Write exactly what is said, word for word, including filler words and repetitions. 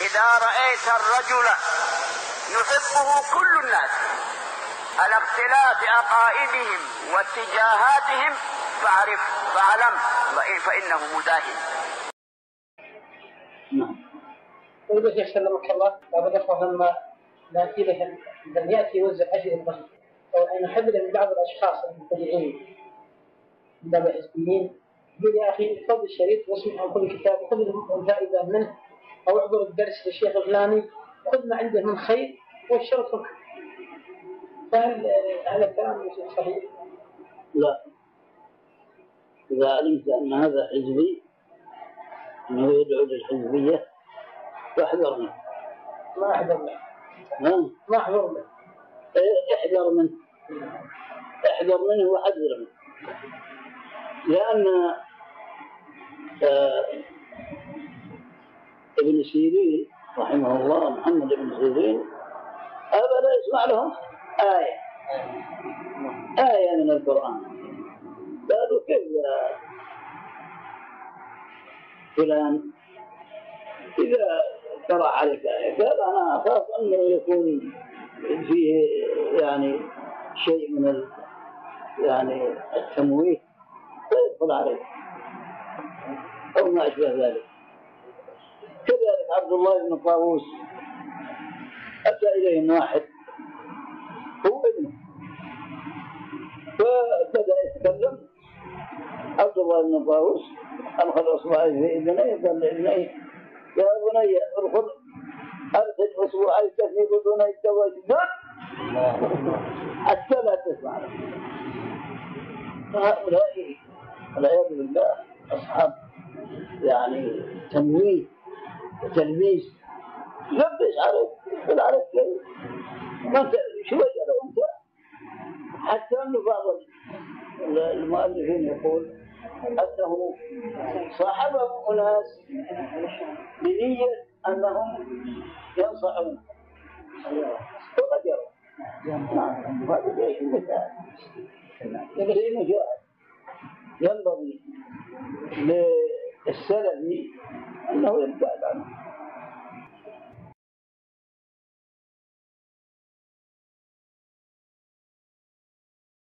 إذا رأيت الرجل يحبه كل الناس على اختلاف عقائدهم واتجاهاتهم فاعرف فاعلم فإنه مداهن. نعم. يقول يا شيخ سلمك الله بعض الأخوة لما نأتي لهم لم يأتي يوزع أجر البخل أو أن يحدد من بعض الأشخاص المبتدعين من باب الحزبيين يقول يا أخي خذ الشريط واسمع عن كل كتاب وخذ الفائدة منه أو احضر الدرس للشيخ الفلاني خذ ما عنده من خير والشرط. فهل هذا الكلام صحيح؟ لا. إذا علمت أن هذا حزبي أنه يدعو للحزبية فاحذر منه. ما أحذر منه. ما ما أحذر منه. احذر منه. احذر منه وحذر منه. لأن آه ابن سيرين رحمه الله محمد بن سيرين أبدا يسمع لهم آية آية من القرآن قالوا كيف فلان إذا قرأ عليك آية قال أنا أخاف أنه يكون فيه يعني شيء من ال يعني التمويه فيدخل عليه أو ما أشبه ذلك. كذلك عبد الله بن طاووس أتى إليهم واحد هو ابنه فبدأ يتكلم عبد الله بن طاووس أدخل أصبعيه في إذنيه قال لابنيه يا بني ادخل أرسل أصبعيك في بطنيك واسجد حتى لا تسمع له. فهؤلاء والعياذ بالله أصحاب يعني تمويه وتلميذ لبس عليك يدخل عليك ما انت شوية لو انت حتى أن بعض المؤلفين يقول أنه صاحبهم أناس بنية أنهم ينصحون فغيروا. نعم هذا ليش مثال يبغي مجاهد ينبغي للسلفي أنه يبتعد عنه.